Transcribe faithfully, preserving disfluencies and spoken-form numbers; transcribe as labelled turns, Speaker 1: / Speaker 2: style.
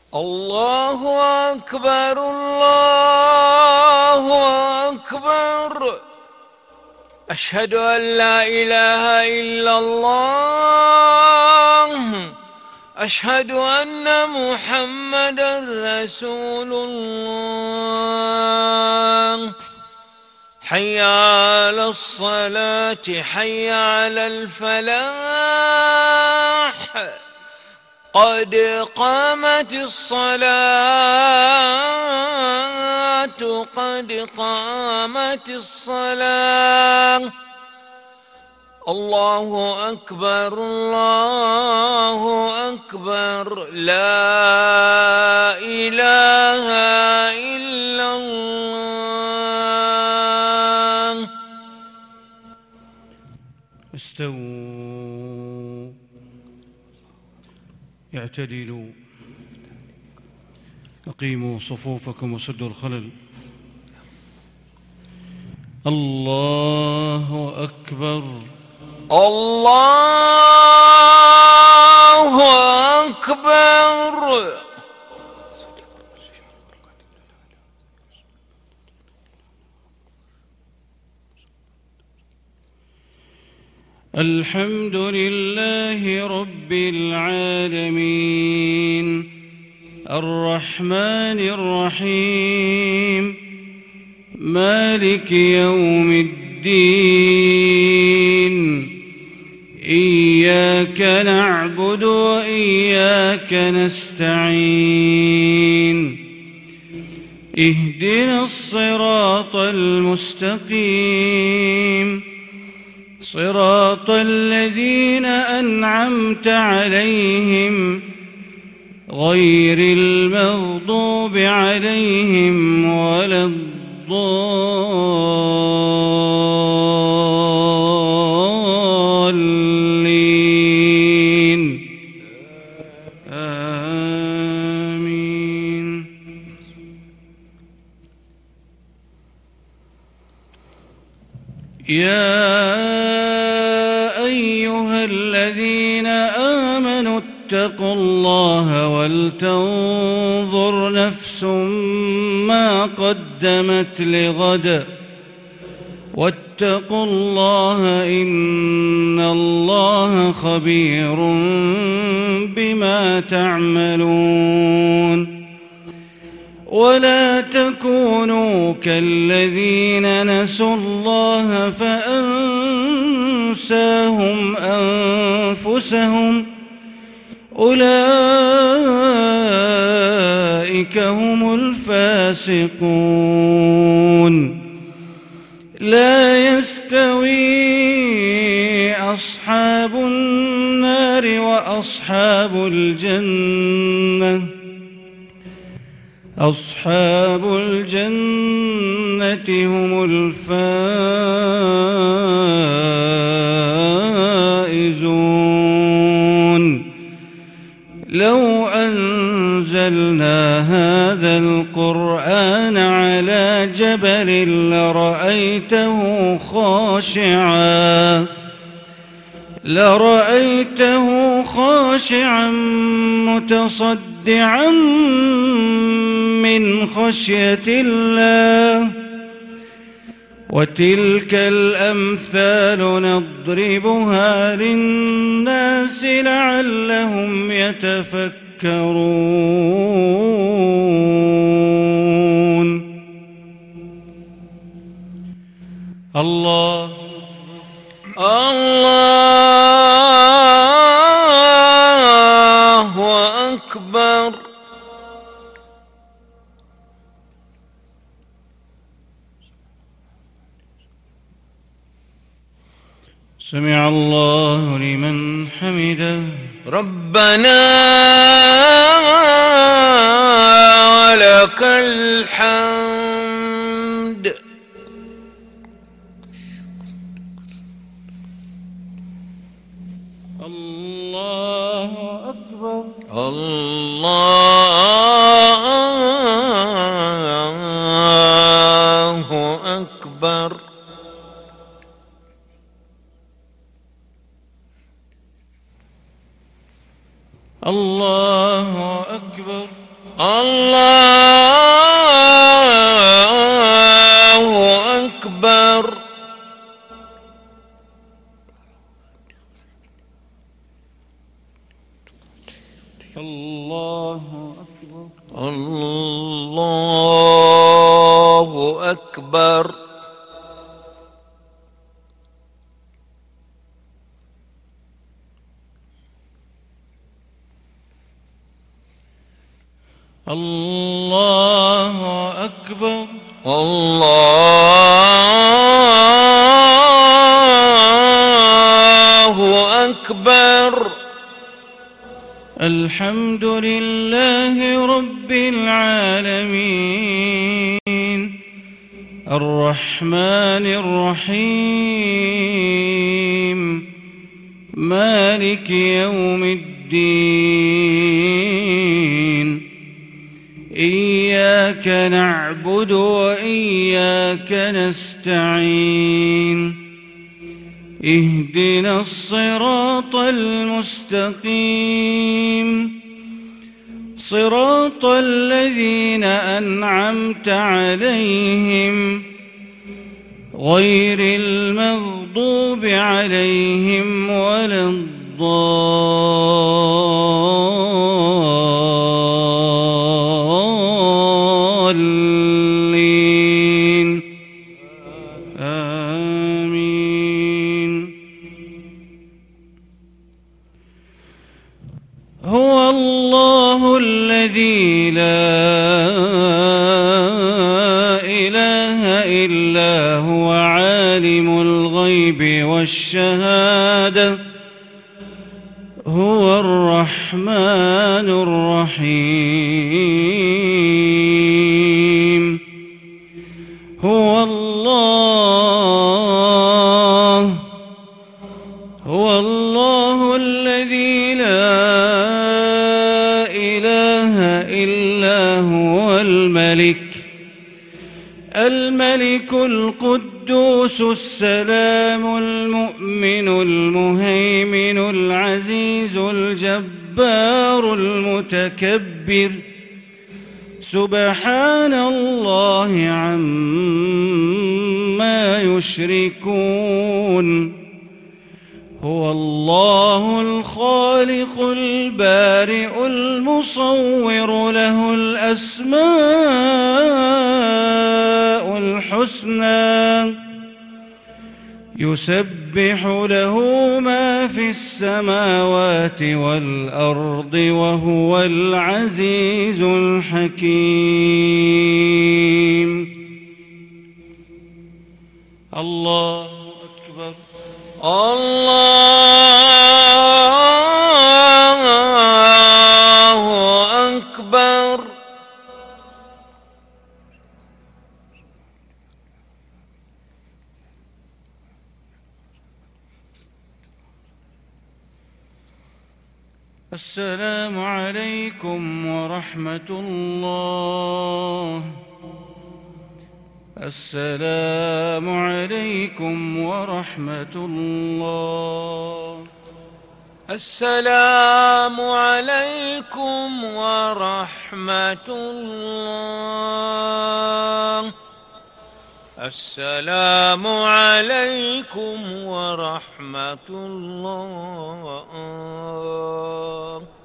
Speaker 1: الله أكبر الله أكبر. أشهد أن لا إله إلا الله. أشهد أن محمدًا رسول الله. حي على الصلاة حي على الفلاح. قد قامت الصلاة قد قامت الصلاة. الله أكبر الله أكبر. لا إله إلا الله.
Speaker 2: استووا اعتدلوا أقيموا صفوفكم وسدوا الخلل. الله أكبر
Speaker 1: الله أكبر.
Speaker 2: الحمد لله رب العالمين الرحمن الرحيم مالك يوم الدين. إياك نعبد وإياك نستعين. اهدنا الصراط المستقيم صراط الذين أنعمت عليهم غير المغضوب عليهم ولا الضالين. آمين. يا أيها الذين آمنوا اتقوا الله ولتنظر نفس ما قدمت لغد واتقوا الله إن الله خبير بما تعملون. ولا تكونوا كالذين نسوا الله فأنساهم أنفسهم أولئك هم الفاسقون. لا يستوي أصحاب النار وأصحاب الجنة أصحاب الجنة هم الفائزون. لو أنزلنا هذا القرآن على جبل لرأيته خاشعا لرأيته خاشعا متصدعا من خشية الله. وتلك الأمثال نضربها للناس لعلهم يتفكرون. الله
Speaker 1: الله أكبر.
Speaker 2: سمع الله لمن حمده.
Speaker 1: ربنا ولك الحمد.
Speaker 2: الله أكبر
Speaker 1: الله أكبر.
Speaker 2: الله أكبر.
Speaker 1: الله أكبر.
Speaker 2: الله أكبر.
Speaker 1: الله أكبر.
Speaker 2: الله أكبر.
Speaker 1: الله أكبر.
Speaker 2: الحمد لله رب العالمين الرحمن الرحيم مالك يوم الدين إياك نعبد وإياك نستعين اهدنا الصراط المستقيم صراط الذين أنعمت عليهم غير المغضوب عليهم ولا الضالين آمين. هو الله الذي لا إله إلا هو عالم الغيب والشهادة هو الرحمن الرحيم. هو الله هو الله الذي لا إله إلا هو الملك الملك القدوس السلام المؤمن المهيمن العزيز الجبار المتكبر سبحان الله عما يشركون. هو الله الخالق البارئ المصور له الأسماء الحسنى يسبح له ما في السماوات والأرض وهو العزيز الحكيم. الله أكبر.
Speaker 1: الله أكبر.
Speaker 2: السلام عليكم ورحمة الله. السلام عليكم ورحمة الله.
Speaker 1: السلام عليكم ورحمة الله. السلام عليكم ورحمة الله.